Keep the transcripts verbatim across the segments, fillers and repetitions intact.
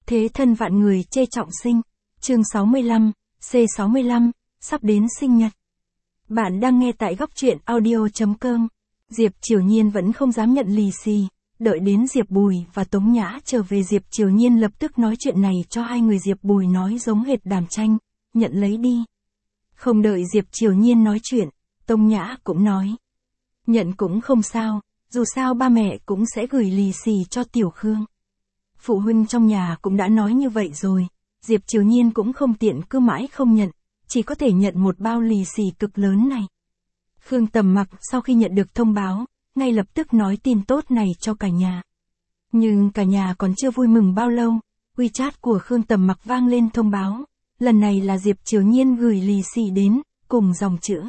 Thế thân vạn người chê trọng sinh. Chương sáu mươi lăm, C sáu mươi lăm, sắp đến sinh nhật. Bạn đang nghe tại góc truyện audio chấm com. Diệp Triều Nhiên vẫn không dám nhận lì xì, đợi đến Diệp Bùi và Tống Nhã trở về Diệp Triều Nhiên lập tức nói chuyện này cho hai người. Diệp Bùi nói giống hệt Đàm Tranh, nhận lấy đi. Không đợi Diệp Triều Nhiên nói chuyện, Tống Nhã cũng nói. Nhận cũng không sao, dù sao ba mẹ cũng sẽ gửi lì xì cho Tiểu Khương. Phụ huynh trong nhà cũng đã nói như vậy rồi, Diệp Triều Nhiên cũng không tiện cứ mãi không nhận, chỉ có thể nhận một bao lì xì cực lớn này. Khương Tầm Mặc sau khi nhận được thông báo, ngay lập tức nói tin tốt này cho cả nhà. Nhưng cả nhà còn chưa vui mừng bao lâu, WeChat của Khương Tầm Mặc vang lên thông báo. Lần này là Diệp Triều Nhiên gửi lì xì đến, cùng dòng chữ.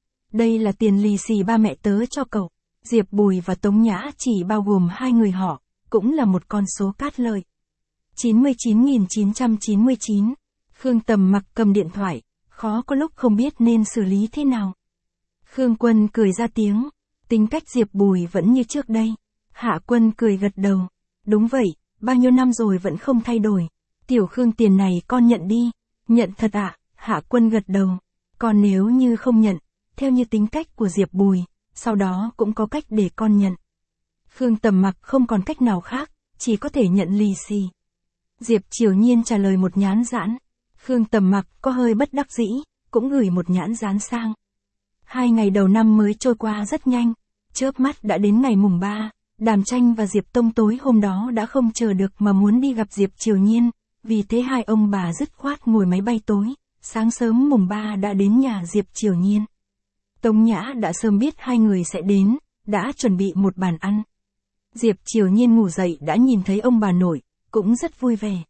Đây là tiền lì xì ba mẹ tớ cho cậu. Diệp Bùi và Tống Nhã chỉ bao gồm hai người họ, cũng là một con số cát lợi. chín mươi chín nghìn chín trăm chín mươi chín. Khương Tầm Mặc cầm điện thoại, khó có lúc không biết nên xử lý thế nào. Khương Quân cười ra tiếng, tính cách Diệp Bùi vẫn như trước đây. Hạ Quân cười gật đầu, đúng vậy, bao nhiêu năm rồi vẫn không thay đổi. Tiểu Khương tiền này con nhận đi. Nhận thật ạ, à? Hạ Quân gật đầu. Còn nếu như không nhận, theo như tính cách của Diệp Bùi, sau đó cũng có cách để con nhận. Khương Tầm Mặc không còn cách nào khác, chỉ có thể nhận lì xì. Diệp Triều Nhiên trả lời một nhãn dãn. Khương Tầm Mặc có hơi bất đắc dĩ, cũng gửi một nhãn dán sang. Hai ngày đầu năm mới trôi qua rất nhanh, chớp mắt đã đến ngày mùng ba, Đàm Tranh và Diệp Tông tối hôm đó đã không chờ được mà muốn đi gặp Diệp Triều Nhiên, vì thế hai ông bà dứt khoát ngồi máy bay tối, sáng sớm mùng ba đã đến nhà Diệp Triều Nhiên. Tống Nhã đã sớm biết hai người sẽ đến, đã chuẩn bị một bàn ăn. Diệp Triều Nhiên ngủ dậy đã nhìn thấy ông bà nội, cũng rất vui vẻ.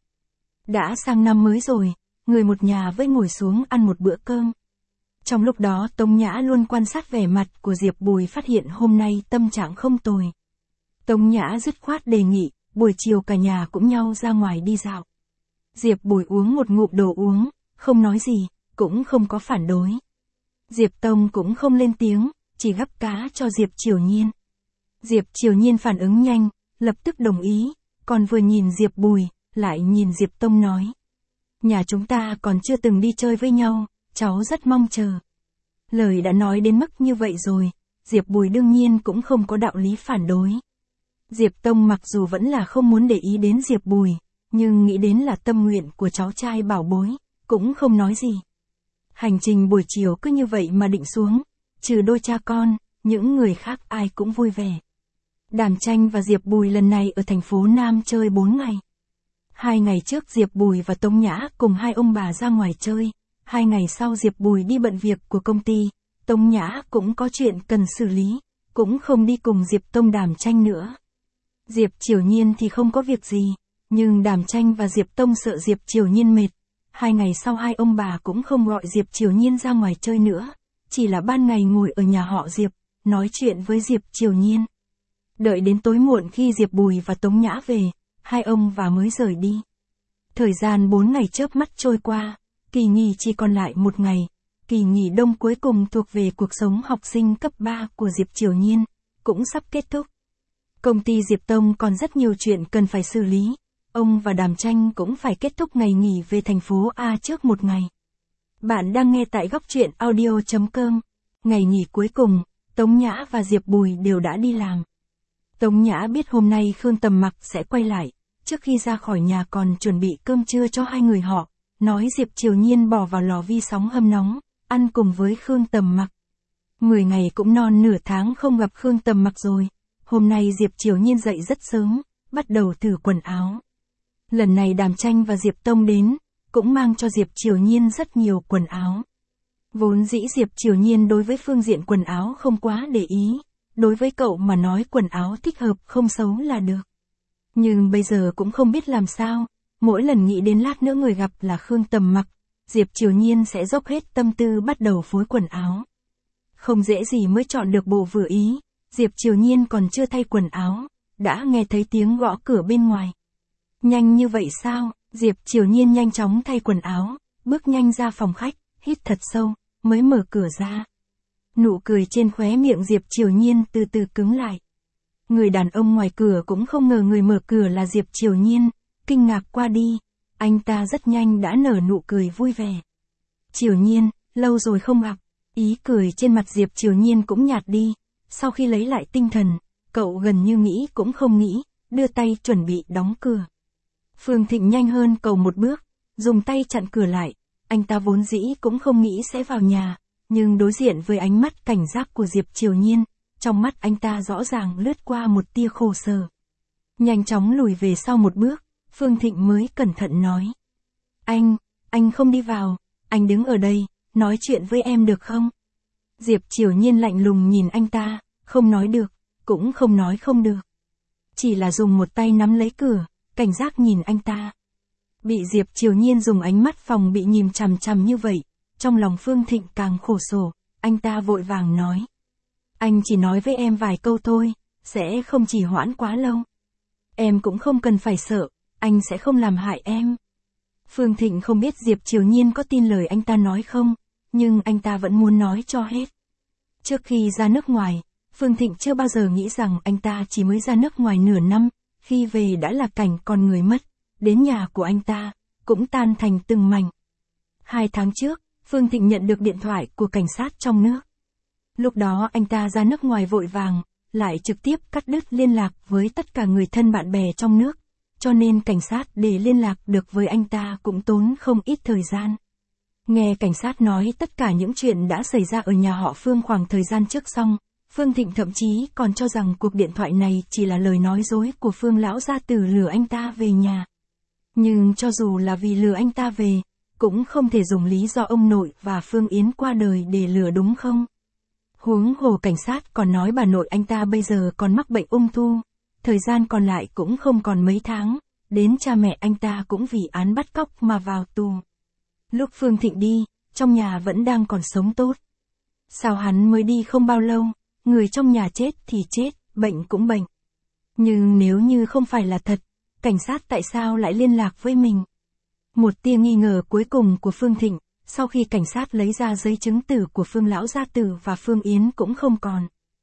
Đã sang năm mới rồi, người một nhà với ngồi xuống ăn một bữa cơm. Trong lúc đó Tống Nhã luôn quan sát vẻ mặt của Diệp Bùi, phát hiện hôm nay tâm trạng không tồi. Tống Nhã dứt khoát đề nghị, buổi chiều cả nhà cũng nhau ra ngoài đi dạo. Diệp Bùi uống một ngụm đồ uống, không nói gì, cũng không có phản đối. Diệp Tông cũng không lên tiếng, chỉ gắp cá cho Diệp Triều Nhiên. Diệp Triều Nhiên phản ứng nhanh, lập tức đồng ý, còn vừa nhìn Diệp Bùi, lại nhìn Diệp Tông nói. Nhà chúng ta còn chưa từng đi chơi với nhau, cháu rất mong chờ. Lời đã nói đến mức như vậy rồi, Diệp Bùi đương nhiên cũng không có đạo lý phản đối. Diệp Tông mặc dù vẫn là không muốn để ý đến Diệp Bùi, nhưng nghĩ đến là tâm nguyện của cháu trai bảo bối, cũng không nói gì. Hành trình buổi chiều cứ như vậy mà định xuống, trừ đôi cha con, những người khác ai cũng vui vẻ. Đàm Tranh và Diệp Bùi lần này ở thành phố Nam chơi bốn ngày. Hai ngày trước Diệp Bùi và Tống Nhã cùng hai ông bà ra ngoài chơi, hai ngày sau Diệp Bùi đi bận việc của công ty, Tống Nhã cũng có chuyện cần xử lý, cũng không đi cùng Diệp Tông Đàm Tranh nữa. Diệp Triều Nhiên thì không có việc gì, nhưng Đàm Tranh và Diệp Tông sợ Diệp Triều Nhiên mệt. Hai ngày sau hai ông bà cũng không gọi Diệp Triều Nhiên ra ngoài chơi nữa, chỉ là ban ngày ngồi ở nhà họ Diệp, nói chuyện với Diệp Triều Nhiên. Đợi đến tối muộn khi Diệp Bùi và Tống Nhã về, hai ông và mới rời đi. Thời gian bốn ngày chớp mắt trôi qua, kỳ nghỉ chỉ còn lại một ngày, kỳ nghỉ đông cuối cùng thuộc về cuộc sống học sinh cấp ba của Diệp Triều Nhiên, cũng sắp kết thúc. Công ty Diệp Tông còn rất nhiều chuyện cần phải xử lý. Ông và Đàm Tranh cũng phải kết thúc ngày nghỉ về thành phố A trước một ngày. Bạn đang nghe tại góc truyện audio chấm com. Ngày nghỉ cuối cùng, Tống Nhã và Diệp Bùi đều đã đi làm. Tống Nhã biết hôm nay Khương Tầm Mặc sẽ quay lại, trước khi ra khỏi nhà còn chuẩn bị cơm trưa cho hai người họ, nói Diệp Triều Nhiên bỏ vào lò vi sóng hâm nóng, ăn cùng với Khương Tầm Mặc. Mười ngày cũng non nửa tháng không gặp Khương Tầm Mặc rồi, hôm nay Diệp Triều Nhiên dậy rất sớm, bắt đầu thử quần áo. Lần này Đàm Tranh và Diệp Tông đến, cũng mang cho Diệp Triều Nhiên rất nhiều quần áo. Vốn dĩ Diệp Triều Nhiên đối với phương diện quần áo không quá để ý, đối với cậu mà nói quần áo thích hợp không xấu là được. Nhưng bây giờ cũng không biết làm sao, mỗi lần nghĩ đến lát nữa người gặp là Khương Tầm Mặc, Diệp Triều Nhiên sẽ dốc hết tâm tư bắt đầu phối quần áo. Không dễ gì mới chọn được bộ vừa ý, Diệp Triều Nhiên còn chưa thay quần áo, đã nghe thấy tiếng gõ cửa bên ngoài. Nhanh như vậy sao? Diệp Triều Nhiên nhanh chóng thay quần áo, bước nhanh ra phòng khách, hít thật sâu, mới mở cửa ra. Nụ cười trên khóe miệng Diệp Triều Nhiên từ từ cứng lại. Người đàn ông ngoài cửa cũng không ngờ người mở cửa là Diệp Triều Nhiên, kinh ngạc qua đi, anh ta rất nhanh đã nở nụ cười vui vẻ. Triều Nhiên, lâu rồi không gặp, ý cười trên mặt Diệp Triều Nhiên cũng nhạt đi, sau khi lấy lại tinh thần, cậu gần như nghĩ cũng không nghĩ, đưa tay chuẩn bị đóng cửa. Phương Thịnh nhanh hơn cậu một bước, dùng tay chặn cửa lại, anh ta vốn dĩ cũng không nghĩ sẽ vào nhà, nhưng đối diện với ánh mắt cảnh giác của Diệp Triều Nhiên, trong mắt anh ta rõ ràng lướt qua một tia khổ sở. Nhanh chóng lùi về sau một bước, Phương Thịnh mới cẩn thận nói. Anh, anh không đi vào, anh đứng ở đây, nói chuyện với em được không? Diệp Triều Nhiên lạnh lùng nhìn anh ta, không nói được, cũng không nói không được. Chỉ là dùng một tay nắm lấy cửa, cảnh giác nhìn anh ta. Bị Diệp Triều Nhiên dùng ánh mắt phòng bị nhìn chằm chằm như vậy, trong lòng Phương Thịnh càng khổ sở, anh ta vội vàng nói. Anh chỉ nói với em vài câu thôi, sẽ không trì hoãn quá lâu. Em cũng không cần phải sợ, anh sẽ không làm hại em. Phương Thịnh không biết Diệp Triều Nhiên có tin lời anh ta nói không, nhưng anh ta vẫn muốn nói cho hết. Trước khi ra nước ngoài, Phương Thịnh chưa bao giờ nghĩ rằng anh ta chỉ mới ra nước ngoài nửa năm, khi về đã là cảnh con người mất, đến nhà của anh ta, cũng tan thành từng mảnh. Hai tháng trước, Phương Thịnh nhận được điện thoại của cảnh sát trong nước. Lúc đó anh ta ra nước ngoài vội vàng, lại trực tiếp cắt đứt liên lạc với tất cả người thân bạn bè trong nước, cho nên cảnh sát để liên lạc được với anh ta cũng tốn không ít thời gian. Nghe cảnh sát nói tất cả những chuyện đã xảy ra ở nhà họ Phương khoảng thời gian trước xong, Phương Thịnh thậm chí còn cho rằng cuộc điện thoại này chỉ là lời nói dối của Phương lão gia tử lừa anh ta về nhà. Nhưng cho dù là vì lừa anh ta về, cũng không thể dùng lý do ông nội và Phương Yến qua đời để lừa đúng không? Huống hồ cảnh sát còn nói bà nội anh ta bây giờ còn mắc bệnh ung thư, thời gian còn lại cũng không còn mấy tháng, đến cha mẹ anh ta cũng vì án bắt cóc mà vào tù. Lúc Phương Thịnh đi, trong nhà vẫn đang còn sống tốt. Sao hắn mới đi không bao lâu, người trong nhà chết thì chết, bệnh cũng bệnh. Nhưng nếu như không phải là thật, cảnh sát tại sao lại liên lạc với mình? Một tia nghi ngờ cuối cùng của Phương Thịnh, sau khi cảnh sát lấy ra giấy chứng tử của Phương lão gia tử và Phương Yến cũng không còn.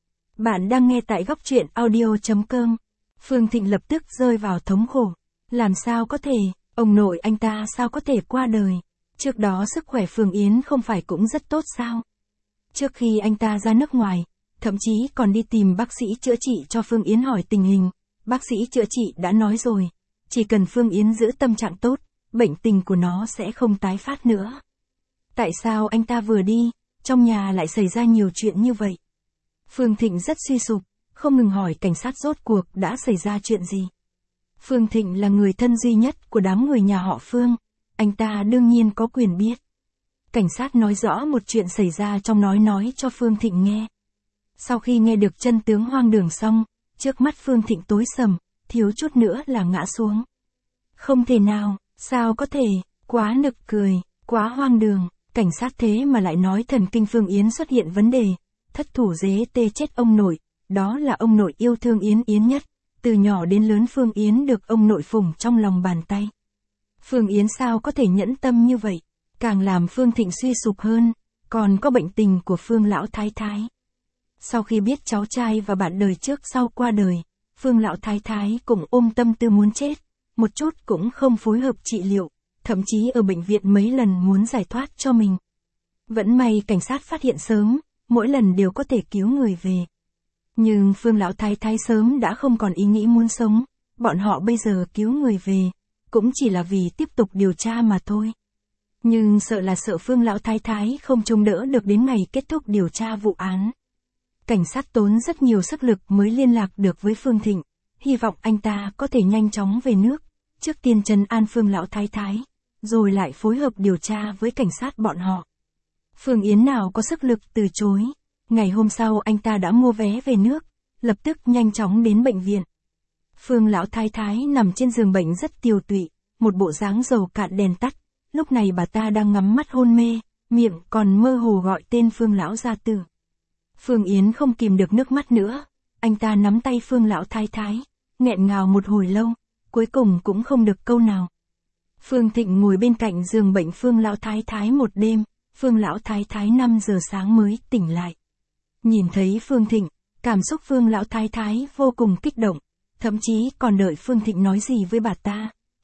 Bạn đang nghe tại góc truyện audio chấm com. Phương Thịnh lập tức rơi vào thống khổ. Làm sao có thể, ông nội anh ta sao có thể qua đời? Trước đó sức khỏe Phương Yến không phải cũng rất tốt sao? Trước khi anh ta ra nước ngoài, thậm chí còn đi tìm bác sĩ chữa trị cho Phương Yến hỏi tình hình. Bác sĩ chữa trị đã nói rồi, chỉ cần Phương Yến giữ tâm trạng tốt, bệnh tình của nó sẽ không tái phát nữa. Tại sao anh ta vừa đi, trong nhà lại xảy ra nhiều chuyện như vậy? Phương Thịnh rất suy sụp, không ngừng hỏi cảnh sát rốt cuộc đã xảy ra chuyện gì. Phương Thịnh là người thân duy nhất của đám người nhà họ Phương, anh ta đương nhiên có quyền biết. Cảnh sát nói rõ một chuyện xảy ra trong nói nói cho Phương Thịnh nghe. Sau khi nghe được chân tướng hoang đường xong, trước mắt Phương Thịnh tối sầm, thiếu chút nữa là ngã xuống. Không thể nào, sao có thể, quá nực cười, quá hoang đường, cảnh sát thế mà lại nói thần kinh Phương Yến xuất hiện vấn đề, thất thủ dế tê chết ông nội, đó là ông nội yêu thương Yến Yến nhất, từ nhỏ đến lớn Phương Yến được ông nội phụng trong lòng bàn tay. Phương Yến sao có thể nhẫn tâm như vậy, càng làm Phương Thịnh suy sụp hơn, còn có bệnh tình của Phương lão thái thái. Sau khi biết cháu trai và bạn đời trước sau qua đời, Phương lão thái thái cũng ôm tâm tư muốn chết, một chút cũng không phối hợp trị liệu, thậm chí ở bệnh viện mấy lần muốn giải thoát cho mình. Vẫn may cảnh sát phát hiện sớm, mỗi lần đều có thể cứu người về. Nhưng Phương lão thái thái sớm đã không còn ý nghĩ muốn sống, bọn họ bây giờ cứu người về, cũng chỉ là vì tiếp tục điều tra mà thôi. Nhưng sợ là sợ Phương lão thái thái không trông đỡ được đến ngày kết thúc điều tra vụ án. Cảnh sát tốn rất nhiều sức lực mới liên lạc được với Phương Thịnh, hy vọng anh ta có thể nhanh chóng về nước, trước tiên trấn an Phương lão thái thái, rồi lại phối hợp điều tra với cảnh sát bọn họ. Phương Yến nào có sức lực từ chối, ngày hôm sau anh ta đã mua vé về nước, lập tức nhanh chóng đến bệnh viện. Phương lão thái thái nằm trên giường bệnh rất tiều tụy, một bộ dáng dầu cạn đèn tắt, lúc này bà ta đang ngắm mắt hôn mê, miệng còn mơ hồ gọi tên Phương lão gia tử. Phương Yến không kìm được nước mắt nữa, anh ta nắm tay Phương lão thái thái, nghẹn ngào một hồi lâu, cuối cùng cũng không được câu nào. Phương Thịnh ngồi bên cạnh giường bệnh Phương lão thái thái một đêm, Phương lão thái thái năm giờ sáng mới tỉnh lại. Nhìn thấy Phương Thịnh, cảm xúc Phương lão thái thái vô cùng kích động, thậm chí còn đợi Phương Thịnh nói gì với bà ta.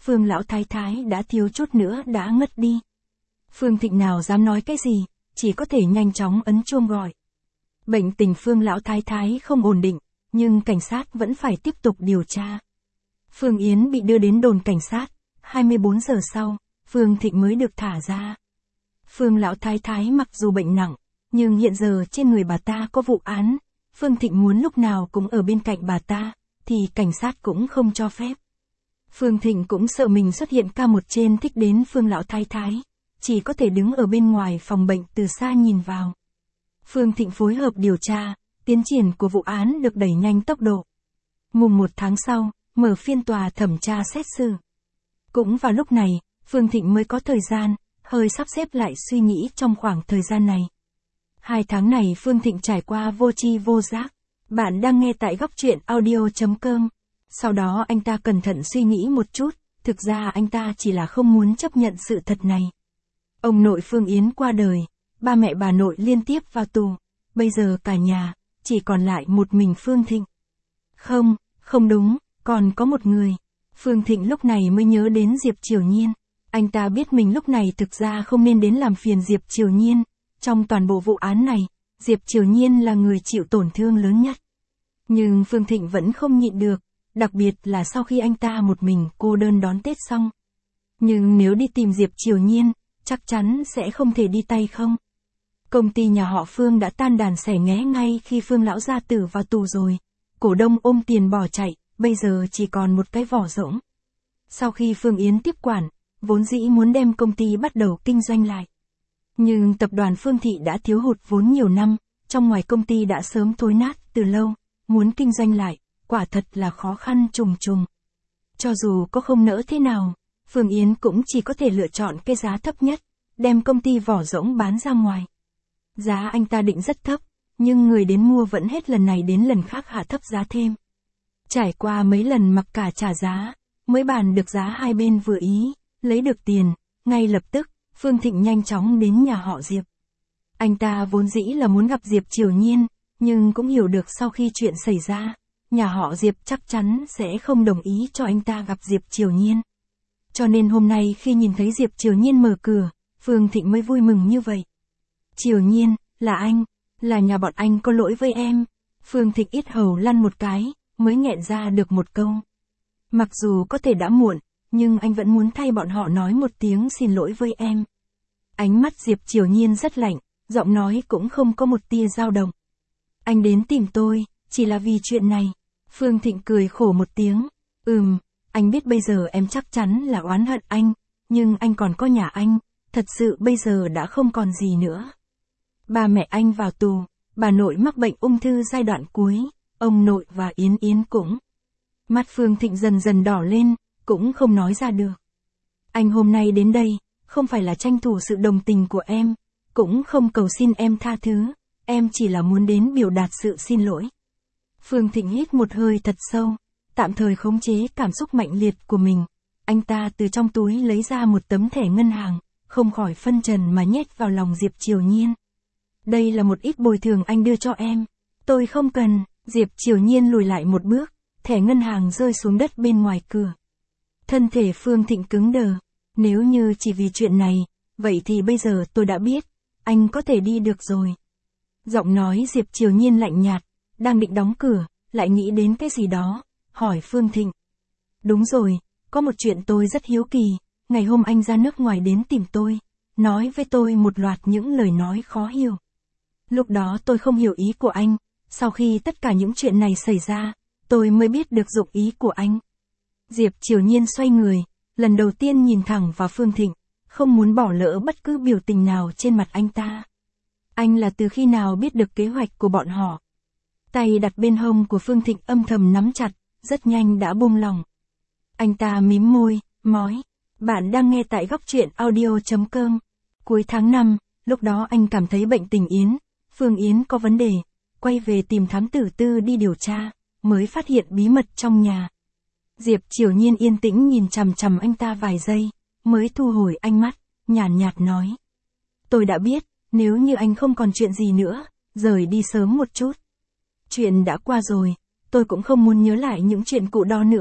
Phương lão thái thái đã thiếu chút nữa đã ngất đi. Phương Thịnh nào dám nói cái gì, chỉ có thể nhanh chóng ấn chuông gọi. Bệnh tình Phương lão thái thái không ổn định, nhưng cảnh sát vẫn phải tiếp tục điều tra. Phương Yến bị đưa đến đồn cảnh sát, hai mươi bốn giờ sau, Phương Thịnh mới được thả ra. Phương lão thái thái mặc dù bệnh nặng, nhưng hiện giờ trên người bà ta có vụ án, Phương Thịnh muốn lúc nào cũng ở bên cạnh bà ta, thì cảnh sát cũng không cho phép. Phương Thịnh cũng sợ mình xuất hiện ca một trên thích đến Phương lão thái thái, chỉ có thể đứng ở bên ngoài phòng bệnh từ xa nhìn vào. Phương Thịnh phối hợp điều tra, tiến triển của vụ án được đẩy nhanh tốc độ. Mùng một tháng sau, mở phiên tòa thẩm tra xét xử. Cũng vào lúc này, Phương Thịnh mới có thời gian, hơi sắp xếp lại suy nghĩ trong khoảng thời gian này. Hai tháng này Phương Thịnh trải qua vô tri vô giác. Bạn đang nghe tại góc truyện audio chấm com. Sau đó anh ta cẩn thận suy nghĩ một chút, thực ra anh ta chỉ là không muốn chấp nhận sự thật này. Ông nội Phương Yến qua đời, ba mẹ bà nội liên tiếp vào tù, bây giờ cả nhà, chỉ còn lại một mình Phương Thịnh. Không, không đúng, còn có một người. Phương Thịnh lúc này mới nhớ đến Diệp Triều Nhiên. Anh ta biết mình lúc này thực ra không nên đến làm phiền Diệp Triều Nhiên. Trong toàn bộ vụ án này, Diệp Triều Nhiên là người chịu tổn thương lớn nhất. Nhưng Phương Thịnh vẫn không nhịn được, đặc biệt là sau khi anh ta một mình cô đơn đón Tết xong. Nhưng nếu đi tìm Diệp Triều Nhiên, chắc chắn sẽ không thể đi tay không. Công ty nhà họ Phương đã tan đàn xẻ nghé ngay khi Phương lão gia tử vào tù rồi. Cổ đông ôm tiền bỏ chạy, bây giờ chỉ còn một cái vỏ rỗng. Sau khi Phương Yến tiếp quản, vốn dĩ muốn đem công ty bắt đầu kinh doanh lại. Nhưng tập đoàn Phương Thị đã thiếu hụt vốn nhiều năm, trong ngoài công ty đã sớm thối nát từ lâu, muốn kinh doanh lại, quả thật là khó khăn trùng trùng. Cho dù có không nỡ thế nào, Phương Yến cũng chỉ có thể lựa chọn cái giá thấp nhất, đem công ty vỏ rỗng bán ra ngoài. Giá anh ta định rất thấp, nhưng người đến mua vẫn hết lần này đến lần khác hạ thấp giá thêm. Trải qua mấy lần mặc cả trả giá, mới bàn được giá hai bên vừa ý, lấy được tiền, ngay lập tức, Phương Thịnh nhanh chóng đến nhà họ Diệp. Anh ta vốn dĩ là muốn gặp Diệp Triều Nhiên, nhưng cũng hiểu được sau khi chuyện xảy ra, nhà họ Diệp chắc chắn sẽ không đồng ý cho anh ta gặp Diệp Triều Nhiên. Cho nên hôm nay khi nhìn thấy Diệp Triều Nhiên mở cửa, Phương Thịnh mới vui mừng như vậy. Triều Nhiên, là anh, là nhà bọn anh có lỗi với em. Phương Thịnh ít hầu lăn một cái, mới nghẹn ra được một câu. Mặc dù có thể đã muộn, nhưng anh vẫn muốn thay bọn họ nói một tiếng xin lỗi với em. Ánh mắt Diệp Triều Nhiên rất lạnh, giọng nói cũng không có một tia dao động. Anh đến tìm tôi, chỉ là vì chuyện này. Phương Thịnh cười khổ một tiếng. Ừm, anh biết bây giờ em chắc chắn là oán hận anh, nhưng anh còn có nhà anh, thật sự bây giờ đã không còn gì nữa. Ba mẹ anh vào tù, bà nội mắc bệnh ung thư giai đoạn cuối, ông nội và Yến Yến cũng. Mắt Phương Thịnh dần dần đỏ lên, cũng không nói ra được. Anh hôm nay đến đây, không phải là tranh thủ sự đồng tình của em, cũng không cầu xin em tha thứ, em chỉ là muốn đến biểu đạt sự xin lỗi. Phương Thịnh hít một hơi thật sâu, tạm thời khống chế cảm xúc mạnh liệt của mình. Anh ta từ trong túi lấy ra một tấm thẻ ngân hàng, không khỏi phân trần mà nhét vào lòng Diệp Triều Nhiên. Đây là một ít bồi thường anh đưa cho em. Tôi không cần. Diệp Triều Nhiên lùi lại một bước, thẻ ngân hàng rơi xuống đất bên ngoài cửa. Thân thể Phương Thịnh cứng đờ. Nếu như chỉ vì chuyện này, vậy thì bây giờ tôi đã biết, anh có thể đi được rồi. Giọng nói Diệp Triều Nhiên lạnh nhạt, đang định đóng cửa, lại nghĩ đến cái gì đó, hỏi Phương Thịnh. Đúng rồi, có một chuyện tôi rất hiếu kỳ, ngày hôm anh ra nước ngoài đến tìm tôi, nói với tôi một loạt những lời nói khó hiểu. Lúc đó tôi không hiểu ý của anh, sau khi tất cả những chuyện này xảy ra, tôi mới biết được dụng ý của anh. Diệp Triều Nhiên xoay người, lần đầu tiên nhìn thẳng vào Phương Thịnh, không muốn bỏ lỡ bất cứ biểu tình nào trên mặt anh ta. Anh là từ khi nào biết được kế hoạch của bọn họ? Tay đặt bên hông của Phương Thịnh âm thầm nắm chặt, rất nhanh đã buông lỏng. Anh ta mím môi, nói, bạn đang nghe tại góc truyện audio chấm com. Cuối tháng năm, lúc đó anh cảm thấy bệnh tình Yến, Phương Yến có vấn đề, quay về tìm thám tử Tư đi điều tra, mới phát hiện bí mật trong nhà. Diệp Triều Nhiên yên tĩnh nhìn chằm chằm anh ta vài giây, mới thu hồi ánh mắt, nhàn nhạt, nhạt nói. Tôi đã biết, nếu như anh không còn chuyện gì nữa, rời đi sớm một chút. Chuyện đã qua rồi, tôi cũng không muốn nhớ lại những chuyện cũ đó nữa,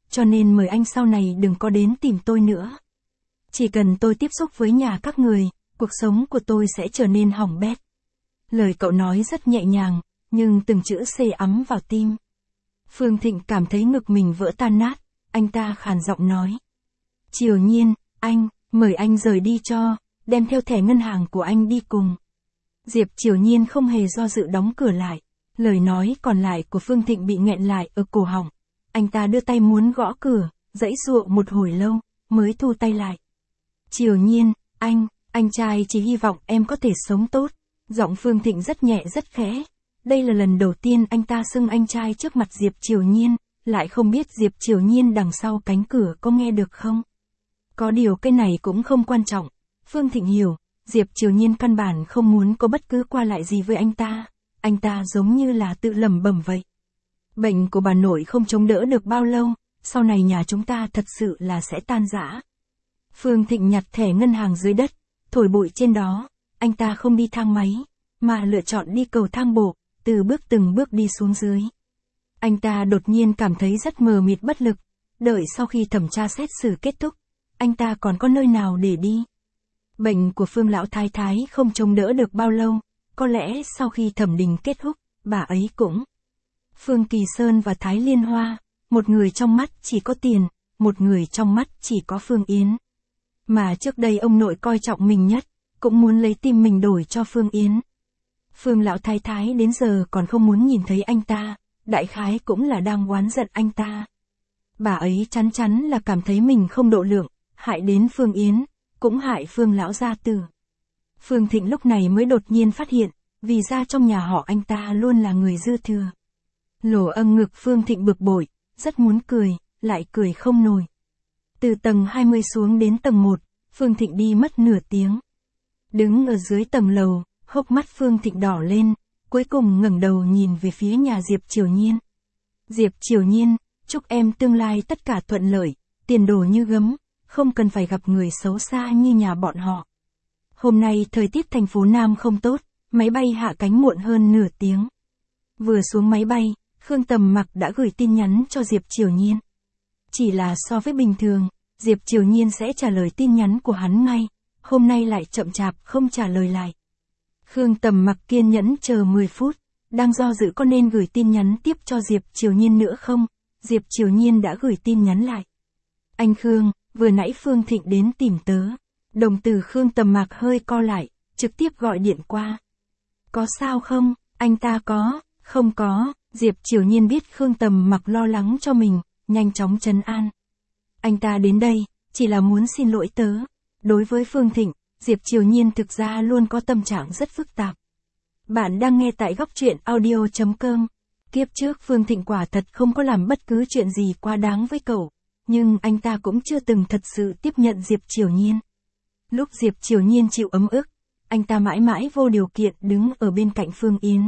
cho nên mời anh sau này đừng có đến tìm tôi nữa. Chỉ cần tôi tiếp xúc với nhà các người, cuộc sống của tôi sẽ trở nên hỏng bét. Lời cậu nói rất nhẹ nhàng, nhưng từng chữ xê ấm vào tim. Phương Thịnh cảm thấy ngực mình vỡ tan nát, anh ta khàn giọng nói. Triều Nhiên, anh, mời anh rời đi cho, đem theo thẻ ngân hàng của anh đi cùng. Diệp Triều Nhiên không hề do dự đóng cửa lại, lời nói còn lại của Phương Thịnh bị nghẹn lại ở cổ họng. Anh ta đưa tay muốn gõ cửa, giãy giụa một hồi lâu, mới thu tay lại. Triều Nhiên, anh, anh trai chỉ hy vọng em có thể sống tốt. Giọng Phương Thịnh rất nhẹ rất khẽ. Đây là lần đầu tiên anh ta xưng anh trai trước mặt Diệp Triều Nhiên, lại không biết Diệp Triều Nhiên đằng sau cánh cửa có nghe được không. Có điều cái này cũng không quan trọng. Phương Thịnh hiểu, Diệp Triều Nhiên căn bản không muốn có bất cứ qua lại gì với anh ta. Anh ta giống như là tự lẩm bẩm vậy. Bệnh của bà nội không chống đỡ được bao lâu, sau này nhà chúng ta thật sự là sẽ tan rã. Phương Thịnh nhặt thẻ ngân hàng dưới đất, thổi bụi trên đó. Anh ta không đi thang máy, mà lựa chọn đi cầu thang bộ, từ bước từng bước đi xuống dưới. Anh ta đột nhiên cảm thấy rất mờ mịt bất lực, đợi sau khi thẩm tra xét xử kết thúc, anh ta còn có nơi nào để đi. Bệnh của Phương lão thái thái không chống đỡ được bao lâu, có lẽ sau khi thẩm định kết thúc, bà ấy cũng. Phương Kỳ Sơn và Thái Liên Hoa, một người trong mắt chỉ có tiền, một người trong mắt chỉ có Phương Yến. Mà trước đây ông nội coi trọng mình nhất, cũng muốn lấy tim mình đổi cho Phương Yến. Phương lão thái thái đến giờ còn không muốn nhìn thấy anh ta, đại khái cũng là đang oán giận anh ta. Bà ấy chắn chắn là cảm thấy mình không độ lượng, hại đến Phương Yến, cũng hại Phương lão gia tử. Phương Thịnh lúc này mới đột nhiên phát hiện, vì ra trong nhà họ anh ta luôn là người dư thừa. Lỗ âng ngực Phương Thịnh bực bội, rất muốn cười, lại cười không nổi. Từ tầng hai mươi xuống đến tầng một, Phương Thịnh đi mất nửa tiếng. Đứng ở dưới tầng lầu, hốc mắt Phương Thịnh đỏ lên, cuối cùng ngẩng đầu nhìn về phía nhà Diệp Triều Nhiên. Diệp Triều Nhiên, chúc em tương lai tất cả thuận lợi, tiền đồ như gấm, không cần phải gặp người xấu xa như nhà bọn họ. Hôm nay thời tiết thành phố Nam không tốt, máy bay hạ cánh muộn hơn nửa tiếng. Vừa xuống máy bay, Khương Tầm Mặc đã gửi tin nhắn cho Diệp Triều Nhiên. Chỉ là so với bình thường, Diệp Triều Nhiên sẽ trả lời tin nhắn của hắn ngay, hôm nay lại chậm chạp không trả lời lại. Khương Tầm Mặc kiên nhẫn chờ mười phút, đang do dự có nên gửi tin nhắn tiếp cho Diệp Triều Nhiên nữa không, Diệp Triều Nhiên đã gửi tin nhắn lại. Anh Khương, vừa nãy Phương Thịnh đến tìm tớ. Đồng tử Khương Tầm Mặc hơi co lại, trực tiếp gọi điện qua. Có sao không, anh ta có, không có, Diệp Triều Nhiên biết Khương Tầm Mặc lo lắng cho mình, nhanh chóng trấn an. Anh ta đến đây, chỉ là muốn xin lỗi tớ. Đối với Phương Thịnh, Diệp Triều Nhiên thực ra luôn có tâm trạng rất phức tạp. Bạn đang nghe tại góc truyện audio chấm com. Kiếp trước Phương Thịnh quả thật không có làm bất cứ chuyện gì quá đáng với cậu, nhưng anh ta cũng chưa từng thật sự tiếp nhận Diệp Triều Nhiên. Lúc Diệp Triều Nhiên chịu ấm ức, anh ta mãi mãi vô điều kiện đứng ở bên cạnh Phương Yến.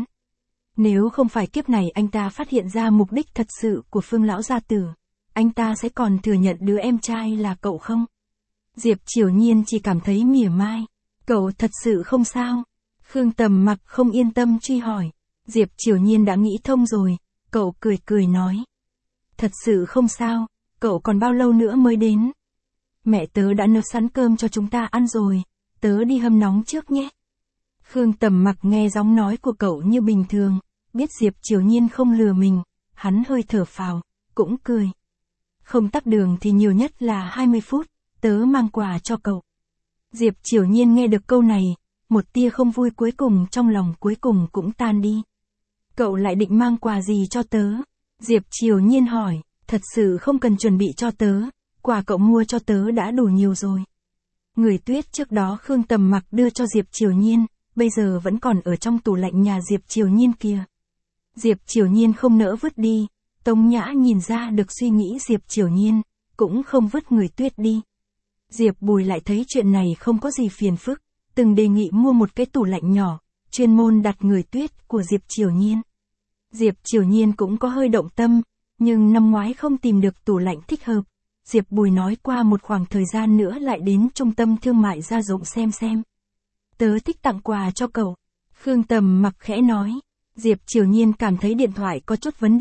Nếu không phải kiếp này anh ta phát hiện ra mục đích thật sự của Phương lão gia tử, anh ta sẽ còn thừa nhận đứa em trai là cậu không? Diệp Triều Nhiên chỉ cảm thấy mỉa mai. Cậu thật sự không sao? Khương Tầm Mặc không yên tâm truy hỏi. Diệp Triều Nhiên đã nghĩ thông rồi, cậu cười cười nói. Thật sự không sao, cậu còn bao lâu nữa mới đến? Mẹ tớ đã nấu sẵn cơm cho chúng ta ăn rồi, tớ đi hâm nóng trước nhé. Khương Tầm Mặc nghe giọng nói của cậu như bình thường, biết Diệp Triều Nhiên không lừa mình, hắn hơi thở phào, cũng cười. Không tắc đường thì nhiều nhất là hai mươi phút, tớ mang quà cho cậu. Diệp Triều Nhiên nghe được câu này, một tia không vui cuối cùng trong lòng cuối cùng cũng tan đi. Cậu lại định mang quà gì cho tớ? Diệp Triều Nhiên hỏi, thật sự không cần chuẩn bị cho tớ, quà cậu mua cho tớ đã đủ nhiều rồi. Người tuyết trước đó Khương Tầm Mặc đưa cho Diệp Triều Nhiên, bây giờ vẫn còn ở trong tủ lạnh nhà Diệp Triều Nhiên kia. Diệp Triều Nhiên không nỡ vứt đi, Tống Nhã nhìn ra được suy nghĩ Diệp Triều Nhiên, cũng không vứt người tuyết đi. Diệp Bùi lại thấy chuyện này không có gì phiền phức, từng đề nghị mua một cái tủ lạnh nhỏ, chuyên môn đặt người tuyết của Diệp Triều Nhiên. Diệp Triều Nhiên cũng có hơi động tâm, nhưng năm ngoái không tìm được tủ lạnh thích hợp. Diệp Bùi nói qua một khoảng thời gian nữa lại đến trung tâm thương mại Gia Dụng xem xem. Tớ thích tặng quà cho cậu. Khương Tầm Mặc khẽ nói. Diệp Triều Nhiên cảm thấy điện thoại có chút vấn đề,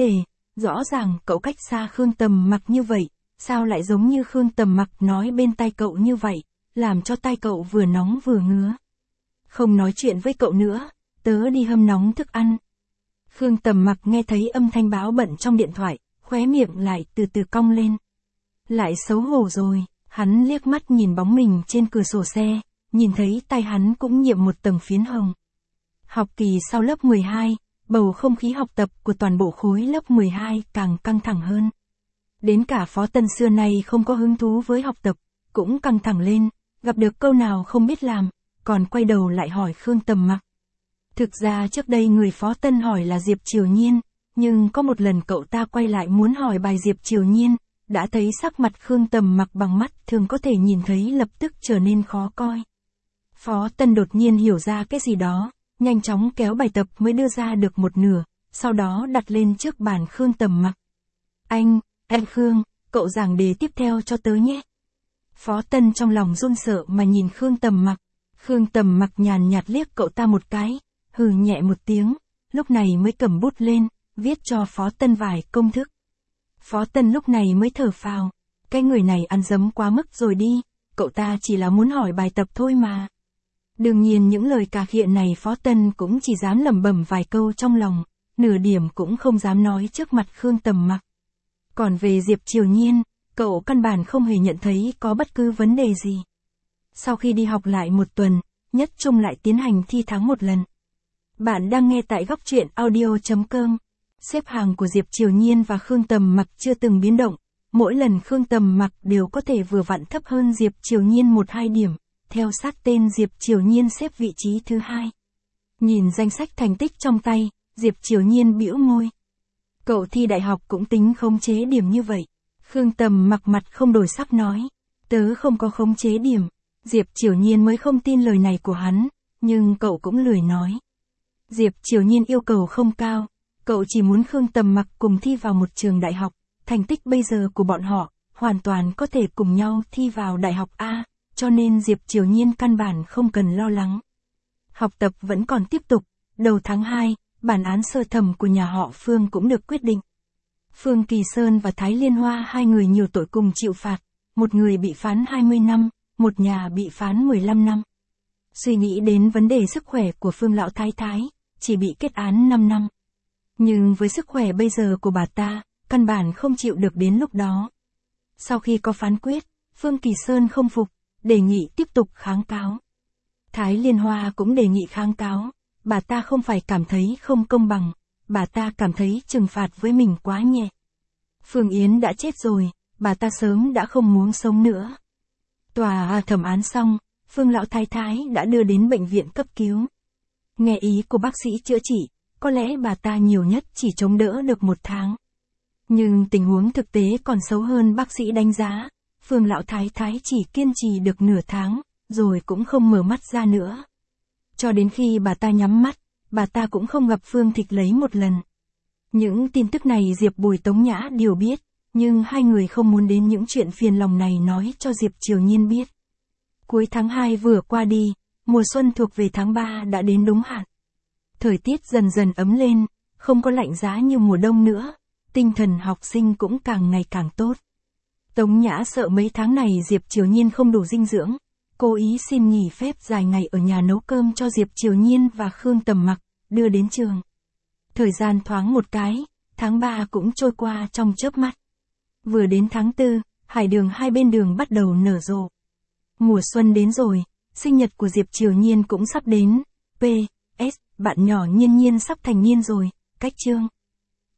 rõ ràng cậu cách xa Khương Tầm Mặc như vậy, sao lại giống như Khương Tầm Mặc nói bên tai cậu như vậy, làm cho tai cậu vừa nóng vừa ngứa. Không nói chuyện với cậu nữa, tớ đi hâm nóng thức ăn. Khương Tầm Mặc nghe thấy âm thanh báo bận trong điện thoại, khóe miệng lại từ từ cong lên. Lại xấu hổ rồi, hắn liếc mắt nhìn bóng mình trên cửa sổ xe, nhìn thấy tay hắn cũng nhiễm một tầng phiến hồng. Học kỳ sau lớp mười hai, bầu không khí học tập của toàn bộ khối lớp mười hai càng căng thẳng hơn. Đến cả Phó Tân xưa nay không có hứng thú với học tập, cũng căng thẳng lên, gặp được câu nào không biết làm, còn quay đầu lại hỏi Khương Tầm Mặc. Thực ra trước đây người Phó Tân hỏi là Diệp Triều Nhiên, nhưng có một lần cậu ta quay lại muốn hỏi bài Diệp Triều Nhiên, đã thấy sắc mặt Khương Tầm Mặc bằng mắt thường có thể nhìn thấy lập tức trở nên khó coi. Phó Tân đột nhiên hiểu ra cái gì đó, nhanh chóng kéo bài tập mới đưa ra được một nửa, sau đó đặt lên trước bàn Khương Tầm Mặc. Anh, em Khương, cậu giảng đề tiếp theo cho tớ nhé. Phó Tân trong lòng run sợ mà nhìn Khương Tầm Mặc. Khương Tầm Mặc nhàn nhạt liếc cậu ta một cái, hừ nhẹ một tiếng, lúc này mới cầm bút lên, viết cho Phó Tân vài công thức. Phó Tân lúc này mới thở phào, cái người này ăn dấm quá mức rồi đi, cậu ta chỉ là muốn hỏi bài tập thôi mà. Đương nhiên những lời cà khịa này Phó Tân cũng chỉ dám lẩm bẩm vài câu trong lòng, nửa điểm cũng không dám nói trước mặt Khương Tầm Mặc. Còn về Diệp Triều Nhiên, cậu căn bản không hề nhận thấy có bất cứ vấn đề gì. Sau khi đi học lại một tuần, nhất trung lại tiến hành thi tháng một lần. Bạn đang nghe tại góc truyện audio chấm com. Xếp hàng của Diệp Triều Nhiên và Khương Tầm Mặc chưa từng biến động, mỗi lần Khương Tầm Mặc đều có thể vừa vặn thấp hơn Diệp Triều Nhiên một hai điểm, theo sát tên Diệp Triều Nhiên xếp vị trí thứ hai. Nhìn danh sách thành tích trong tay, Diệp Triều Nhiên bĩu môi. Cậu thi đại học cũng tính khống chế điểm như vậy. Khương Tầm Mặc mặt không đổi sắc nói, tớ không có khống chế điểm. Diệp Triều Nhiên mới không tin lời này của hắn, nhưng cậu cũng lười nói. Diệp Triều Nhiên yêu cầu không cao, cậu chỉ muốn Khương Tầm Mặc cùng thi vào một trường đại học, thành tích bây giờ của bọn họ, hoàn toàn có thể cùng nhau thi vào đại học A, cho nên Diệp Triều Nhiên căn bản không cần lo lắng. Học tập vẫn còn tiếp tục, đầu tháng hai, bản án sơ thẩm của nhà họ Phương cũng được quyết định. Phương Kỳ Sơn và Thái Liên Hoa hai người nhiều tội cùng chịu phạt, một người bị phán hai mươi năm, một nhà bị phán mười lăm năm. Suy nghĩ đến vấn đề sức khỏe của Phương Lão Thái Thái, chỉ bị kết án năm năm. Nhưng với sức khỏe bây giờ của bà ta, căn bản không chịu được đến lúc đó. Sau khi có phán quyết, Phương Kỳ Sơn không phục, đề nghị tiếp tục kháng cáo. Thái Liên Hoa cũng đề nghị kháng cáo, bà ta không phải cảm thấy không công bằng, bà ta cảm thấy trừng phạt với mình quá nhẹ. Phương Yến đã chết rồi, bà ta sớm đã không muốn sống nữa. Tòa thẩm án xong, Phương Lão Thái Thái đã đưa đến bệnh viện cấp cứu. Nghe ý của bác sĩ chữa trị, có lẽ bà ta nhiều nhất chỉ chống đỡ được một tháng. Nhưng tình huống thực tế còn xấu hơn bác sĩ đánh giá, Phương Lão Thái Thái chỉ kiên trì được nửa tháng, rồi cũng không mở mắt ra nữa. Cho đến khi bà ta nhắm mắt, bà ta cũng không gặp Phương Thịch lấy một lần. Những tin tức này Diệp Bùi Tống Nhã đều biết, nhưng hai người không muốn đến những chuyện phiền lòng này nói cho Diệp Triều Nhiên biết. Cuối tháng hai vừa qua đi, mùa xuân thuộc về tháng ba đã đến đúng hạn. Thời tiết dần dần ấm lên, không có lạnh giá như mùa đông nữa, tinh thần học sinh cũng càng ngày càng tốt. Tống Nhã sợ mấy tháng này Diệp Triều Nhiên không đủ dinh dưỡng, cố ý xin nghỉ phép dài ngày ở nhà nấu cơm cho Diệp Triều Nhiên và Khương Tầm Mặc, đưa đến trường. Thời gian thoáng một cái, tháng ba cũng trôi qua trong chớp mắt. Vừa đến tháng tư, hải đường hai bên đường bắt đầu nở rộ. Mùa xuân đến rồi, sinh nhật của Diệp Triều Nhiên cũng sắp đến. pê ét, bạn nhỏ Nhiên Nhiên sắp thành niên rồi, cách chương.